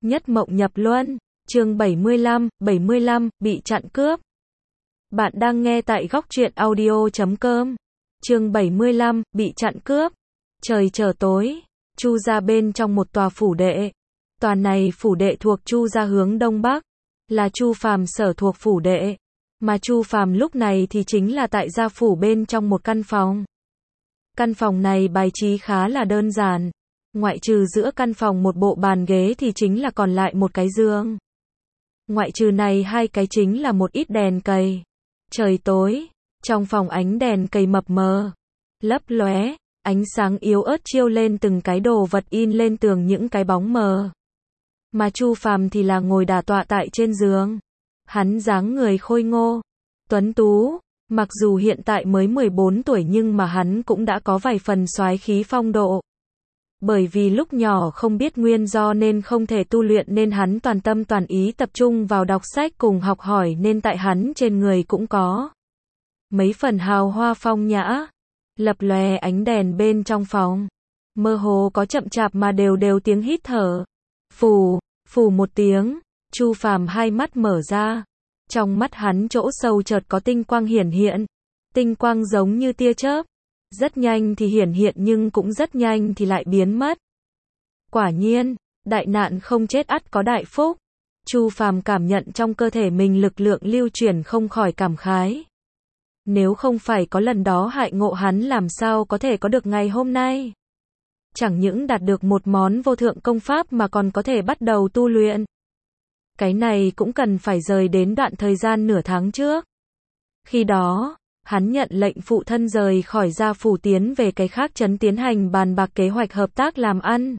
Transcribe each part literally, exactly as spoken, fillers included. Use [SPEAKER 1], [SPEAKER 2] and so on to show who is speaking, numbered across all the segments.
[SPEAKER 1] Nhất mộng nhập luân, chương bảy mươi lăm, bảy mươi lăm, bị chặn cướp. Bạn đang nghe tại góc truyện audio chấm com. Chương bảy mươi lăm, bị chặn cướp. Trời trở tối, Chu gia bên trong một tòa phủ đệ. Tòa này phủ đệ thuộc Chu gia hướng đông bắc, là Chu Phàm sở thuộc phủ đệ, mà Chu Phàm lúc này thì chính là tại gia phủ bên trong một căn phòng. Căn phòng này bài trí khá là đơn giản, ngoại trừ giữa căn phòng một bộ bàn ghế thì chính là còn lại một cái giường. Ngoại trừ này hai cái chính là một ít đèn cầy. Trời tối, trong phòng ánh đèn cầy mập mờ, lấp lóe, ánh sáng yếu ớt chiếu lên từng cái đồ vật in lên tường những cái bóng mờ. Mà Chu Phàm thì là ngồi đả tọa tại trên giường. Hắn dáng người khôi ngô, tuấn tú, mặc dù hiện tại mới mười bốn tuổi nhưng mà hắn cũng đã có vài phần soái khí phong độ. Bởi vì lúc nhỏ không biết nguyên do nên không thể tu luyện nên hắn toàn tâm toàn ý tập trung vào đọc sách cùng học hỏi nên tại hắn trên người cũng có mấy phần hào hoa phong nhã. Lập lòe ánh đèn bên trong phòng, mơ hồ có chậm chạp mà đều đều tiếng hít thở. Phù, phù một tiếng, Chu Phàm hai mắt mở ra. Trong mắt hắn chỗ sâu chợt có tinh quang hiển hiện. Tinh quang giống như tia chớp, rất nhanh thì hiển hiện nhưng cũng rất nhanh thì lại biến mất. Quả nhiên, đại nạn không chết ắt có đại phúc. Chu Phàm cảm nhận trong cơ thể mình lực lượng lưu chuyển không khỏi cảm khái. Nếu không phải có lần đó hại ngộ hắn làm sao có thể có được ngày hôm nay. Chẳng những đạt được một món vô thượng công pháp mà còn có thể bắt đầu tu luyện. Cái này cũng cần phải rời đến đoạn thời gian nửa tháng trước. Khi đó, hắn nhận lệnh phụ thân rời khỏi gia phủ tiến về cái khác trấn tiến hành bàn bạc kế hoạch hợp tác làm ăn.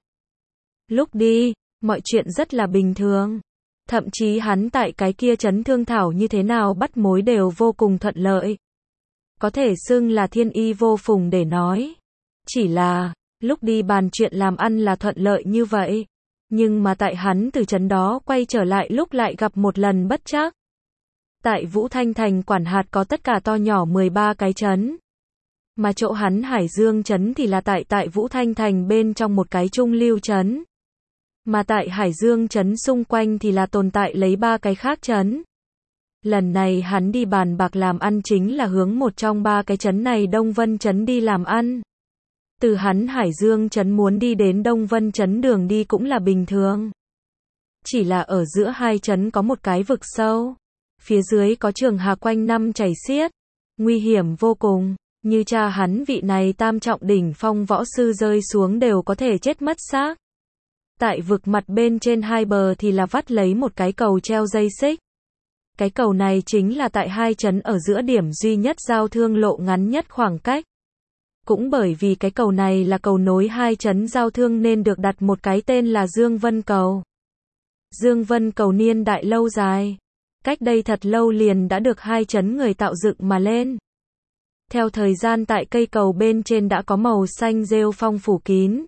[SPEAKER 1] Lúc đi, mọi chuyện rất là bình thường. Thậm chí hắn tại cái kia trấn thương thảo như thế nào bắt mối đều vô cùng thuận lợi. Có thể xưng là thiên y vô phùng để nói. Chỉ là, lúc đi bàn chuyện làm ăn là thuận lợi như vậy. Nhưng mà tại hắn từ trấn đó quay trở lại lúc lại gặp một lần bất trắc. Tại Vũ Thanh Thành quản hạt có tất cả to nhỏ mười ba cái trấn. Mà chỗ hắn Hải Dương trấn thì là tại tại Vũ Thanh Thành bên trong một cái trung lưu trấn. Mà tại Hải Dương trấn xung quanh thì là tồn tại lấy ba cái khác trấn. Lần này hắn đi bàn bạc làm ăn chính là hướng một trong ba cái trấn này Đông Vân trấn đi làm ăn. Từ hắn Hải Dương trấn muốn đi đến Đông Vân trấn đường đi cũng là bình thường. Chỉ là ở giữa hai trấn có một cái vực sâu. Phía dưới có trường hà quanh năm chảy xiết. Nguy hiểm vô cùng. Như cha hắn vị này tam trọng đỉnh phong võ sư rơi xuống đều có thể chết mất xác. Tại vực mặt bên trên hai bờ thì là vắt lấy một cái cầu treo dây xích. Cái cầu này chính là tại hai trấn ở giữa điểm duy nhất giao thương lộ ngắn nhất khoảng cách. Cũng bởi vì cái cầu này là cầu nối hai trấn giao thương nên được đặt một cái tên là Dương Vân Cầu. Dương Vân Cầu niên đại lâu dài. Cách đây thật lâu liền đã được hai trấn người tạo dựng mà lên. Theo thời gian tại cây cầu bên trên đã có màu xanh rêu phong phủ kín.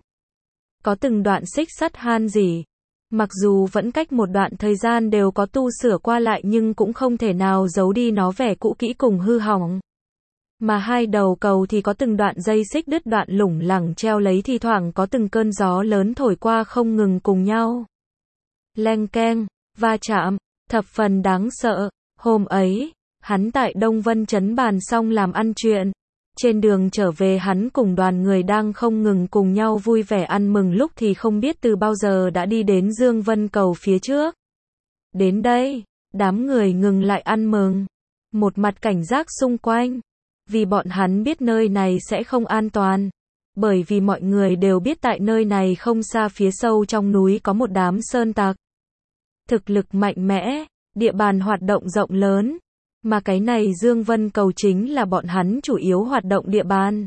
[SPEAKER 1] Có từng đoạn xích sắt han rỉ. Mặc dù vẫn cách một đoạn thời gian đều có tu sửa qua lại nhưng cũng không thể nào giấu đi nó vẻ cũ kỹ cùng hư hỏng. Mà hai đầu cầu thì có từng đoạn dây xích đứt đoạn lủng lẳng treo lấy thi thoảng có từng cơn gió lớn thổi qua không ngừng cùng nhau. Leng keng, va chạm, thập phần đáng sợ. Hôm ấy, hắn tại Đông Vân trấn bàn xong làm ăn chuyện. Trên đường trở về hắn cùng đoàn người đang không ngừng cùng nhau vui vẻ ăn mừng lúc thì không biết từ bao giờ đã đi đến Dương Vân Cầu phía trước. Đến đây, đám người ngừng lại ăn mừng. Một mặt cảnh giác xung quanh. Vì bọn hắn biết nơi này sẽ không an toàn. Bởi vì mọi người đều biết tại nơi này không xa phía sâu trong núi có một đám sơn tặc. Thực lực mạnh mẽ, địa bàn hoạt động rộng lớn. Mà cái này Dương Vân Cầu chính là bọn hắn chủ yếu hoạt động địa bàn.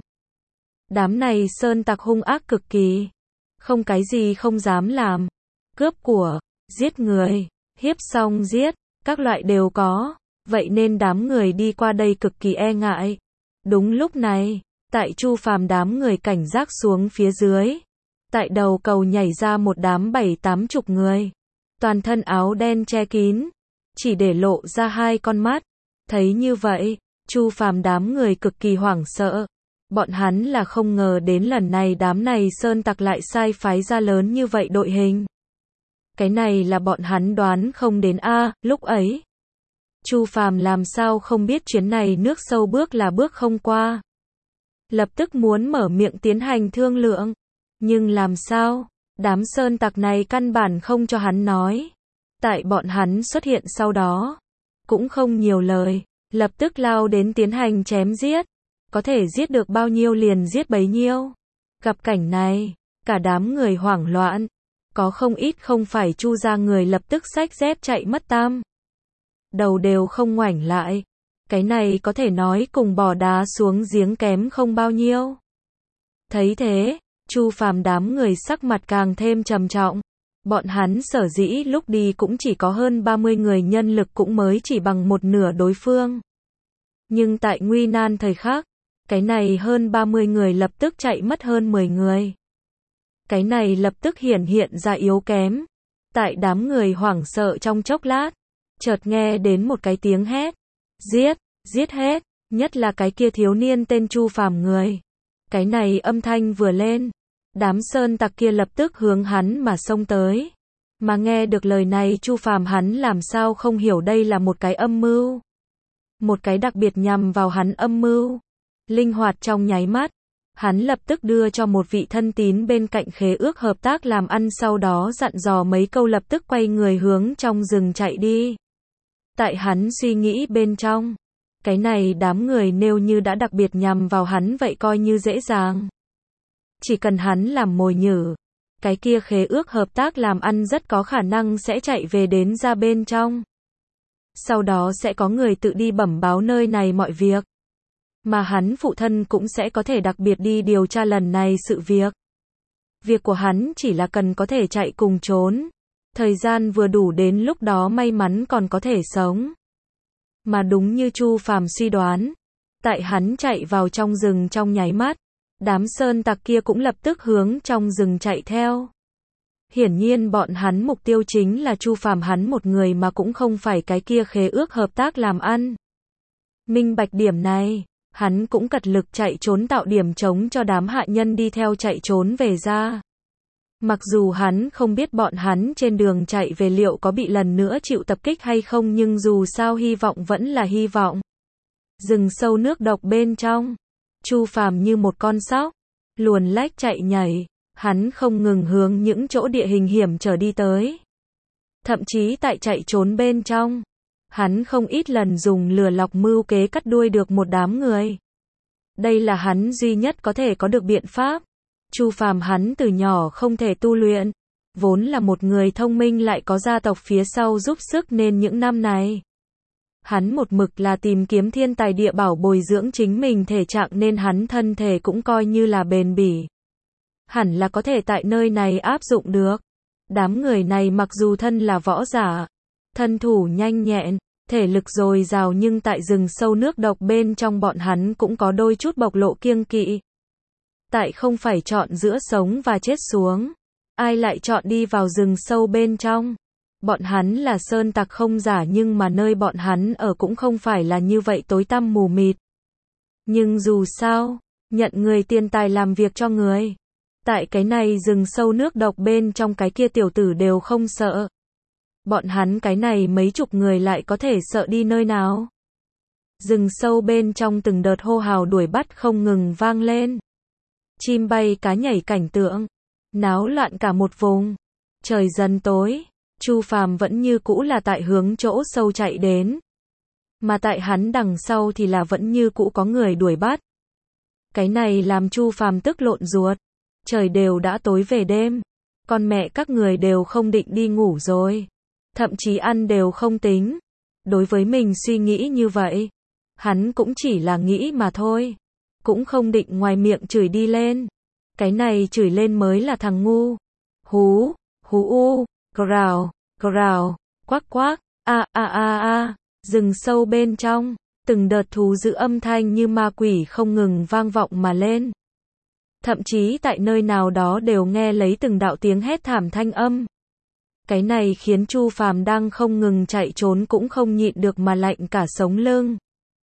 [SPEAKER 1] Đám này sơn tặc hung ác cực kỳ. Không cái gì không dám làm. Cướp của, giết người, hiếp xong giết, các loại đều có. Vậy nên đám người đi qua đây cực kỳ e ngại. Đúng lúc này, tại Chu Phàm đám người cảnh giác xuống phía dưới. Tại đầu cầu nhảy ra một đám bảy tám chục người. Toàn thân áo đen che kín. Chỉ để lộ ra hai con mắt. Thấy như vậy, Chu Phàm đám người cực kỳ hoảng sợ. Bọn hắn là không ngờ đến lần này đám này sơn tặc lại sai phái ra lớn như vậy đội hình. Cái này là bọn hắn đoán không đến a, lúc ấy. Chu Phàm làm sao không biết chuyến này nước sâu bước là bước không qua. Lập tức muốn mở miệng tiến hành thương lượng. Nhưng làm sao? Đám sơn tặc này căn bản không cho hắn nói. Tại bọn hắn xuất hiện sau đó. Cũng không nhiều lời. Lập tức lao đến tiến hành chém giết. Có thể giết được bao nhiêu liền giết bấy nhiêu. Gặp cảnh này, cả đám người hoảng loạn. Có không ít không phải Chu gia người lập tức xách dép chạy mất tăm. Đầu đều không ngoảnh lại. Cái này có thể nói cùng bỏ đá xuống giếng kém không bao nhiêu. Thấy thế, Chu Phàm đám người sắc mặt càng thêm trầm trọng. Bọn hắn sở dĩ lúc đi cũng chỉ có hơn ba mươi người, nhân lực cũng mới chỉ bằng một nửa đối phương. Nhưng tại nguy nan thời khắc, cái này hơn ba mươi người lập tức chạy mất hơn mười người. Cái này lập tức hiển hiện ra yếu kém. Tại đám người hoảng sợ trong chốc lát, chợt nghe đến một cái tiếng hét. Giết, giết hết, nhất là cái kia thiếu niên tên Chu Phàm người. Cái này âm thanh vừa lên, đám sơn tặc kia lập tức hướng hắn mà xông tới. Mà nghe được lời này Chu Phàm hắn làm sao không hiểu đây là một cái âm mưu. Một cái đặc biệt nhằm vào hắn âm mưu. Linh hoạt trong nháy mắt, hắn lập tức đưa cho một vị thân tín bên cạnh khế ước hợp tác làm ăn, sau đó dặn dò mấy câu lập tức quay người hướng trong rừng chạy đi. Tại hắn suy nghĩ bên trong, cái này đám người nếu như đã đặc biệt nhằm vào hắn vậy coi như dễ dàng. Chỉ cần hắn làm mồi nhử, cái kia khế ước hợp tác làm ăn rất có khả năng sẽ chạy về đến ra bên trong. Sau đó sẽ có người tự đi bẩm báo nơi này mọi việc. Mà hắn phụ thân cũng sẽ có thể đặc biệt đi điều tra lần này sự việc. Việc của hắn chỉ là cần có thể chạy cùng trốn. Thời gian vừa đủ đến lúc đó may mắn còn có thể sống. Mà đúng như Chu Phàm suy đoán, tại hắn chạy vào trong rừng trong nháy mắt, đám sơn tặc kia cũng lập tức hướng trong rừng chạy theo. Hiển nhiên bọn hắn mục tiêu chính là Chu Phàm hắn một người mà cũng không phải cái kia khế ước hợp tác làm ăn. Minh bạch điểm này, hắn cũng cật lực chạy trốn tạo điểm trống cho đám hạ nhân đi theo chạy trốn về ra. Mặc dù hắn không biết bọn hắn trên đường chạy về liệu có bị lần nữa chịu tập kích hay không, nhưng dù sao hy vọng vẫn là hy vọng. Rừng sâu nước độc bên trong, Chu Phàm như một con sóc, luồn lách chạy nhảy, hắn không ngừng hướng những chỗ địa hình hiểm trở đi tới. Thậm chí tại chạy trốn bên trong, hắn không ít lần dùng lừa lọc mưu kế cắt đuôi được một đám người. Đây là hắn duy nhất có thể có được biện pháp. Chu Phàm hắn từ nhỏ không thể tu luyện, vốn là một người thông minh lại có gia tộc phía sau giúp sức nên những năm này, hắn một mực là tìm kiếm thiên tài địa bảo bồi dưỡng chính mình thể trạng nên hắn thân thể cũng coi như là bền bỉ. Hẳn là có thể tại nơi này áp dụng được. Đám người này mặc dù thân là võ giả, thân thủ nhanh nhẹn, thể lực dồi dào nhưng tại rừng sâu nước độc bên trong bọn hắn cũng có đôi chút bộc lộ kiêng kỵ. Tại không phải chọn giữa sống và chết xuống, ai lại chọn đi vào rừng sâu bên trong. Bọn hắn là sơn tặc không giả nhưng mà nơi bọn hắn ở cũng không phải là như vậy tối tăm mù mịt. Nhưng dù sao, nhận người tiền tài làm việc cho người. Tại cái này rừng sâu nước độc bên trong cái kia tiểu tử đều không sợ. Bọn hắn cái này mấy chục người lại có thể sợ đi nơi nào. Rừng sâu bên trong từng đợt hô hào đuổi bắt không ngừng vang lên. Chim bay cá nhảy cảnh tượng, náo loạn cả một vùng. Trời dần tối, Chu Phàm vẫn như cũ là tại hướng chỗ sâu chạy đến. Mà tại hắn đằng sau thì là vẫn như cũ có người đuổi bắt. Cái này làm Chu Phàm tức lộn ruột. Trời đều đã tối về đêm, con mẹ các người đều không định đi ngủ rồi. Thậm chí ăn đều không tính. Đối với mình suy nghĩ như vậy, hắn cũng chỉ là nghĩ mà thôi. Cũng không định ngoài miệng chửi đi lên. Cái này chửi lên mới là thằng ngu. Hú, hú u, grào, grào, quắc quắc, a a a a, rừng sâu bên trong, từng đợt thú dữ âm thanh như ma quỷ không ngừng vang vọng mà lên. Thậm chí tại nơi nào đó đều nghe lấy từng đạo tiếng hét thảm thanh âm. Cái này khiến Chu Phàm đang không ngừng chạy trốn cũng không nhịn được mà lạnh cả sống lưng.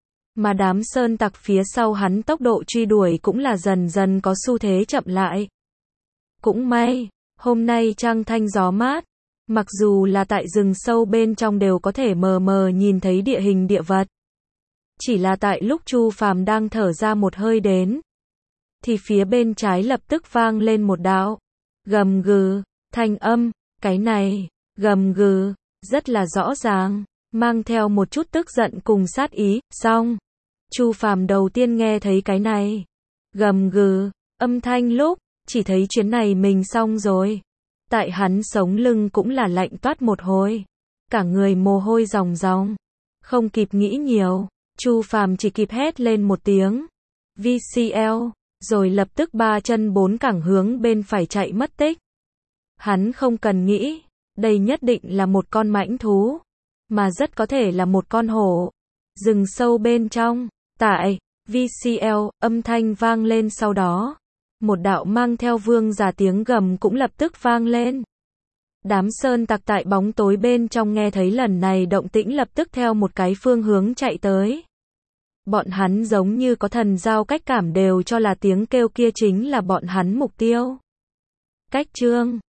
[SPEAKER 1] Mà đám sơn tặc phía sau hắn tốc độ truy đuổi cũng là dần dần có xu thế chậm lại. Cũng may, hôm nay trăng thanh gió mát, Mặc dù là tại rừng sâu bên trong đều có thể mờ mờ nhìn thấy địa hình địa vật. Chỉ là tại lúc Chu Phàm đang thở ra một hơi đến, thì phía bên trái lập tức vang lên một đạo gầm gừ, thanh âm, cái này, gầm gừ, rất là rõ ràng, mang theo một chút tức giận cùng sát ý, xong. Chu Phàm đầu tiên nghe thấy cái này, gầm gừ, âm thanh lúc, chỉ thấy chuyến này mình xong rồi. Tại hắn sống lưng cũng là lạnh toát một hồi, cả người mồ hôi ròng ròng, không kịp nghĩ nhiều, Chu Phàm chỉ kịp hét lên một tiếng, vê xê lờ, rồi lập tức ba chân bốn cẳng hướng bên phải chạy mất tích. Hắn không cần nghĩ, đây nhất định là một con mãnh thú, mà rất có thể là một con hổ. Rừng sâu bên trong, tại, vê xê lờ, âm thanh vang lên sau đó. Một đạo mang theo vương giả tiếng gầm cũng lập tức vang lên. Đám sơn tặc tại bóng tối bên trong nghe thấy lần này động tĩnh lập tức theo một cái phương hướng chạy tới. Bọn hắn giống như có thần giao cách cảm đều cho là tiếng kêu kia chính là bọn hắn mục tiêu. Cách chương